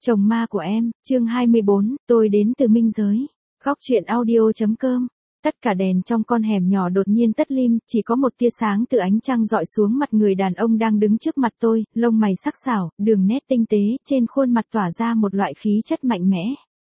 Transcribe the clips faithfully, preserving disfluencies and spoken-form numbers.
Chồng ma của em, chương hai mươi bốn, tôi đến từ minh giới. Góc truyện audio.com. Tất cả đèn trong con hẻm nhỏ đột nhiên tắt lim, chỉ có một tia sáng từ ánh trăng dọi xuống mặt người đàn ông đang đứng trước mặt tôi, lông mày sắc sảo, đường nét tinh tế, trên khuôn mặt tỏa ra một loại khí chất mạnh mẽ.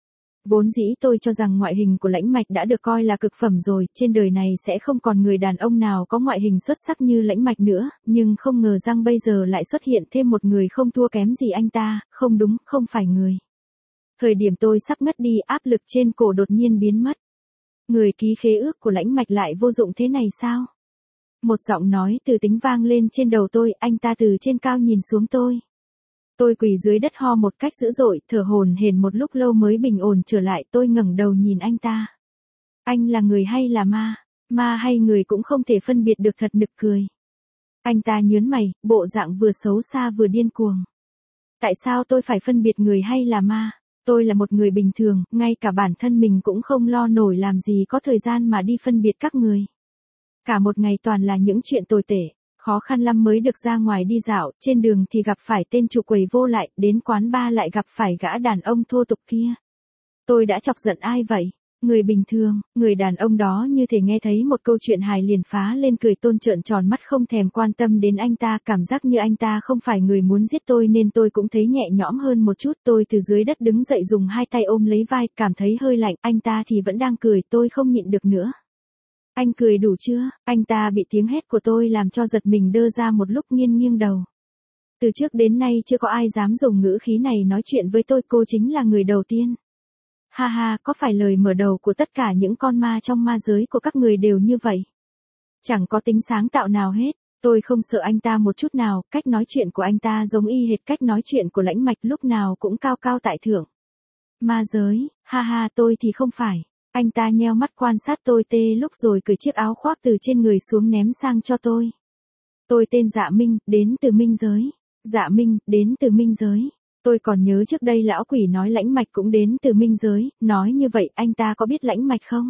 Vốn dĩ tôi cho rằng ngoại hình của Lãnh Mạch đã được coi là cực phẩm rồi, trên đời này sẽ không còn người đàn ông nào có ngoại hình xuất sắc như Lãnh Mạch nữa, nhưng không ngờ rằng bây giờ lại xuất hiện thêm một người không thua kém gì anh ta, không đúng, không phải người. Thời điểm tôi sắp ngất đi, áp lực trên cổ đột nhiên biến mất. Người ký khế ước của Lãnh Mạch lại vô dụng thế này sao? Một giọng nói từ tính vang lên trên đầu tôi, anh ta từ trên cao nhìn xuống tôi. Tôi quỳ dưới đất ho một cách dữ dội, thở hổn hển một lúc lâu mới bình ổn trở lại, tôi ngẩng đầu nhìn anh ta. Anh là người hay là ma? Ma hay người cũng không thể phân biệt được, thật nực cười. Anh ta nhớn mày, bộ dạng vừa xấu xa vừa điên cuồng. Tại sao tôi phải phân biệt người hay là ma? Tôi là một người bình thường, ngay cả bản thân mình cũng không lo nổi, làm gì có thời gian mà đi phân biệt các người. Cả một ngày toàn là những chuyện tồi tệ. Khó khăn lắm mới được ra ngoài đi dạo, trên đường thì gặp phải tên chủ quầy vô lại, đến quán bar lại gặp phải gã đàn ông thô tục kia. Tôi đã chọc giận ai vậy? Người bình thường. Người đàn ông đó như thể nghe thấy một câu chuyện hài liền phá lên cười tôn, trợn tròn mắt không thèm quan tâm đến anh ta, cảm giác như anh ta không phải người muốn giết tôi nên tôi cũng thấy nhẹ nhõm hơn một chút. Tôi từ dưới đất đứng dậy, dùng hai tay ôm lấy vai, cảm thấy hơi lạnh, anh ta thì vẫn đang cười, tôi không nhịn được nữa. Anh cười đủ chưa? Anh ta bị tiếng hét của tôi làm cho giật mình, đơ ra một lúc, nghiêng nghiêng đầu. Từ trước đến nay chưa có ai dám dùng ngữ khí này nói chuyện với tôi, cô chính là người đầu tiên. Ha ha, có phải lời mở đầu của tất cả những con ma trong ma giới của các người đều như vậy? Chẳng có tính sáng tạo nào hết. Tôi không sợ anh ta một chút nào, cách nói chuyện của anh ta giống y hệt cách nói chuyện của Lãnh Mạch, lúc nào cũng cao cao tại thượng. Ma giới, ha ha, tôi thì không phải. Anh ta nheo mắt quan sát tôi tê lúc rồi cởi chiếc áo khoác từ trên người xuống ném sang cho tôi. Tôi tên Dạ Minh, đến từ minh giới. Dạ Minh, đến từ minh giới. Tôi còn nhớ trước đây lão quỷ nói Lãnh Mạch cũng đến từ minh giới, nói như vậy anh ta có biết Lãnh Mạch không?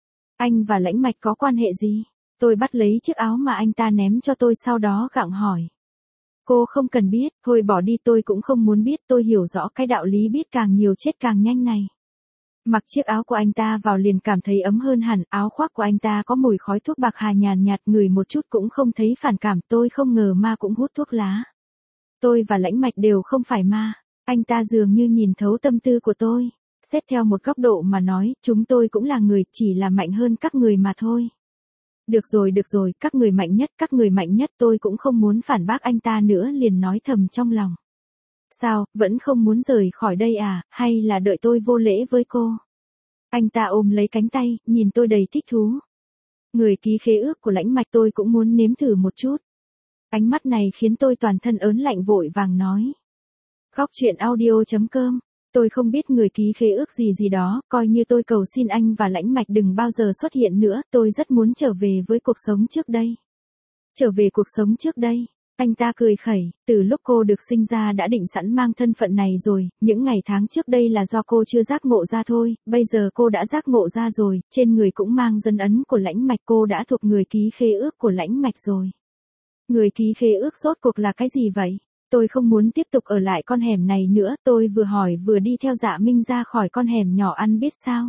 Anh và Lãnh Mạch có quan hệ gì? Tôi bắt lấy chiếc áo mà anh ta ném cho tôi, sau đó gặng hỏi. Cô không cần biết, thôi bỏ đi, tôi cũng không muốn biết, tôi hiểu rõ cái đạo lý biết càng nhiều chết càng nhanh này. Mặc chiếc áo của anh ta vào liền cảm thấy ấm hơn hẳn, áo khoác của anh ta có mùi khói thuốc bạc hà nhàn nhạt, ngửi một chút cũng không thấy phản cảm, tôi không ngờ ma cũng hút thuốc lá. Tôi và Lãnh Mạch đều không phải ma, anh ta dường như nhìn thấu tâm tư của tôi, xét theo một góc độ mà nói, chúng tôi cũng là người, chỉ là mạnh hơn các người mà thôi. Được rồi, được rồi, các người mạnh nhất, các người mạnh nhất, tôi cũng không muốn phản bác anh ta nữa, liền nói thầm trong lòng. Sao, vẫn không muốn rời khỏi đây à, hay là đợi tôi vô lễ với cô? Anh ta ôm lấy cánh tay, nhìn tôi đầy thích thú. Người ký khế ước của Lãnh Mạch, tôi cũng muốn nếm thử một chút. Ánh mắt này khiến tôi toàn thân ớn lạnh, vội vàng nói. Góc truyện audio.com. Tôi không biết người ký khế ước gì gì đó, coi như tôi cầu xin anh và Lãnh Mạch đừng bao giờ xuất hiện nữa, tôi rất muốn trở về với cuộc sống trước đây. Trở về cuộc sống trước đây. Anh ta cười khẩy, từ lúc cô được sinh ra đã định sẵn mang thân phận này rồi, những ngày tháng trước đây là do cô chưa giác ngộ ra thôi, bây giờ cô đã giác ngộ ra rồi, trên người cũng mang dấu ấn của Lãnh Mạch, cô đã thuộc người ký khế ước của Lãnh Mạch rồi. Người ký khế ước rốt cuộc là cái gì vậy? Tôi không muốn tiếp tục ở lại con hẻm này nữa, tôi vừa hỏi vừa đi theo Dạ Minh ra khỏi con hẻm nhỏ, ăn biết sao?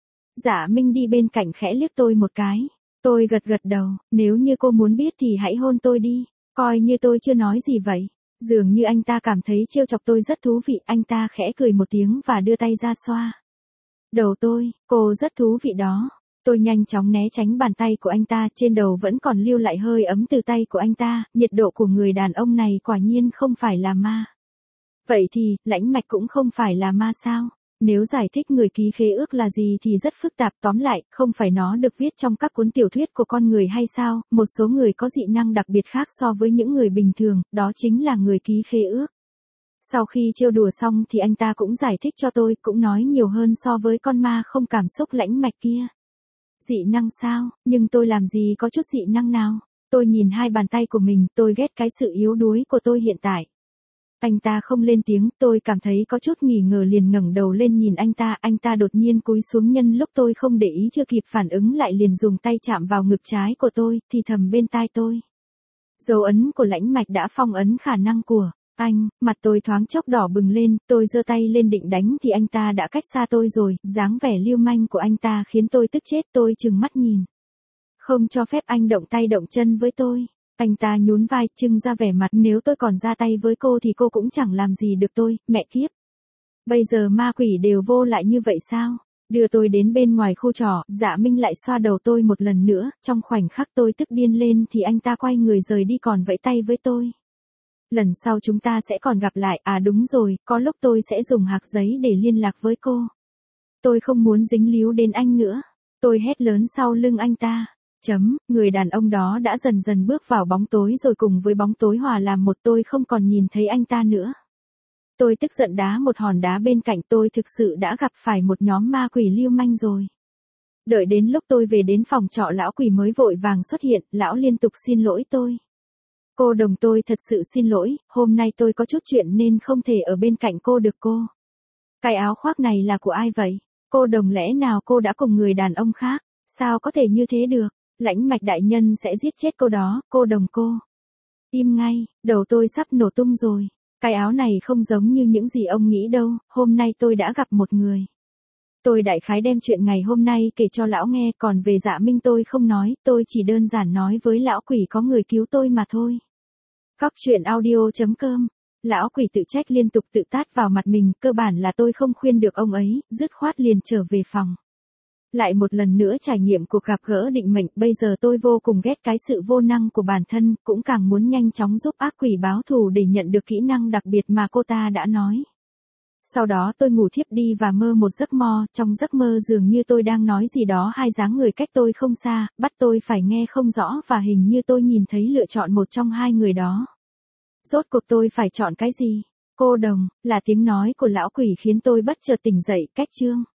Dạ Minh đi bên cạnh khẽ liếc tôi một cái, tôi gật gật đầu, nếu như cô muốn biết thì hãy hôn tôi đi. Coi như tôi chưa nói gì vậy. Dường như anh ta cảm thấy trêu chọc tôi rất thú vị, anh ta khẽ cười một tiếng và đưa tay ra xoa đầu tôi. Cô rất thú vị đó. Tôi nhanh chóng né tránh bàn tay của anh ta, trên đầu vẫn còn lưu lại hơi ấm từ tay của anh ta, nhiệt độ của người đàn ông này quả nhiên không phải là ma. Vậy thì, Lãnh Mạch cũng không phải là ma sao? Nếu giải thích người ký khế ước là gì thì rất phức tạp, tóm lại, không phải nó được viết trong các cuốn tiểu thuyết của con người hay sao? Một số người có dị năng đặc biệt khác so với những người bình thường, đó chính là người ký khế ước. Sau khi trêu đùa xong thì anh ta cũng giải thích cho tôi, cũng nói nhiều hơn so với con ma không cảm xúc Lãnh Mạch kia. Dị năng sao? Nhưng tôi làm gì có chút dị năng nào? Tôi nhìn hai bàn tay của mình, tôi ghét cái sự yếu đuối của tôi hiện tại. Anh ta không lên tiếng, tôi cảm thấy có chút nghi ngờ liền ngẩng đầu lên nhìn anh ta, anh ta đột nhiên cúi xuống, nhân lúc tôi không để ý chưa kịp phản ứng lại liền dùng tay chạm vào ngực trái của tôi, thì thầm bên tai tôi. Dấu ấn của Lãnh Mạch đã phong ấn khả năng của Anh, mặt tôi thoáng chốc đỏ bừng lên, tôi giơ tay lên định đánh thì anh ta đã cách xa tôi rồi, dáng vẻ lưu manh của anh ta khiến tôi tức chết, tôi trừng mắt nhìn. Không cho phép anh động tay động chân với tôi. Anh ta nhún vai, trưng ra vẻ mặt, nếu tôi còn ra tay với cô thì cô cũng chẳng làm gì được tôi, mẹ kiếp. Bây giờ ma quỷ đều vô lại như vậy sao? Đưa tôi đến bên ngoài khu trọ, Dạ Minh lại xoa đầu tôi một lần nữa, trong khoảnh khắc tôi tức điên lên thì anh ta quay người rời đi còn vẫy tay với tôi. Lần sau chúng ta sẽ còn gặp lại, à đúng rồi, có lúc tôi sẽ dùng hạc giấy để liên lạc với cô. Tôi không muốn dính líu đến anh nữa. Tôi hét lớn sau lưng anh ta. Chấm, người đàn ông đó đã dần dần bước vào bóng tối rồi cùng với bóng tối hòa làm một, tôi không còn nhìn thấy anh ta nữa. Tôi tức giận đá một hòn đá bên cạnh, tôi thực sự đã gặp phải một nhóm ma quỷ lưu manh rồi. Đợi đến lúc tôi về đến phòng trọ lão quỷ mới vội vàng xuất hiện, lão liên tục xin lỗi tôi. Cô Đồng, tôi thật sự xin lỗi, hôm nay tôi có chút chuyện nên không thể ở bên cạnh cô được cô. Cái áo khoác này là của ai vậy? Cô Đồng, lẽ nào cô đã cùng người đàn ông khác? Sao có thể như thế được? Lãnh Mạch đại nhân sẽ giết chết cô đó, cô Đồng cô. Im ngay, đầu tôi sắp nổ tung rồi. Cái áo này không giống như những gì ông nghĩ đâu, hôm nay tôi đã gặp một người. Tôi đại khái đem chuyện ngày hôm nay kể cho lão nghe, còn về Dạ Minh tôi không nói, tôi chỉ đơn giản nói với lão quỷ có người cứu tôi mà thôi. Cóc truyện audio chấm com. Lão quỷ tự trách liên tục tự tát vào mặt mình, cơ bản là tôi không khuyên được ông ấy, dứt khoát liền trở về phòng. Lại một lần nữa trải nghiệm cuộc gặp gỡ định mệnh, bây giờ tôi vô cùng ghét cái sự vô năng của bản thân, cũng càng muốn nhanh chóng giúp ác quỷ báo thù để nhận được kỹ năng đặc biệt mà cô ta đã nói. Sau đó tôi ngủ thiếp đi và mơ một giấc mơ, trong giấc mơ dường như tôi đang nói gì đó, hai dáng người cách tôi không xa, bắt tôi phải nghe không rõ và hình như tôi nhìn thấy lựa chọn một trong hai người đó. Rốt cuộc tôi phải chọn cái gì? Cô Đồng, là tiếng nói của lão quỷ khiến tôi bất chợt tỉnh dậy, cách chương.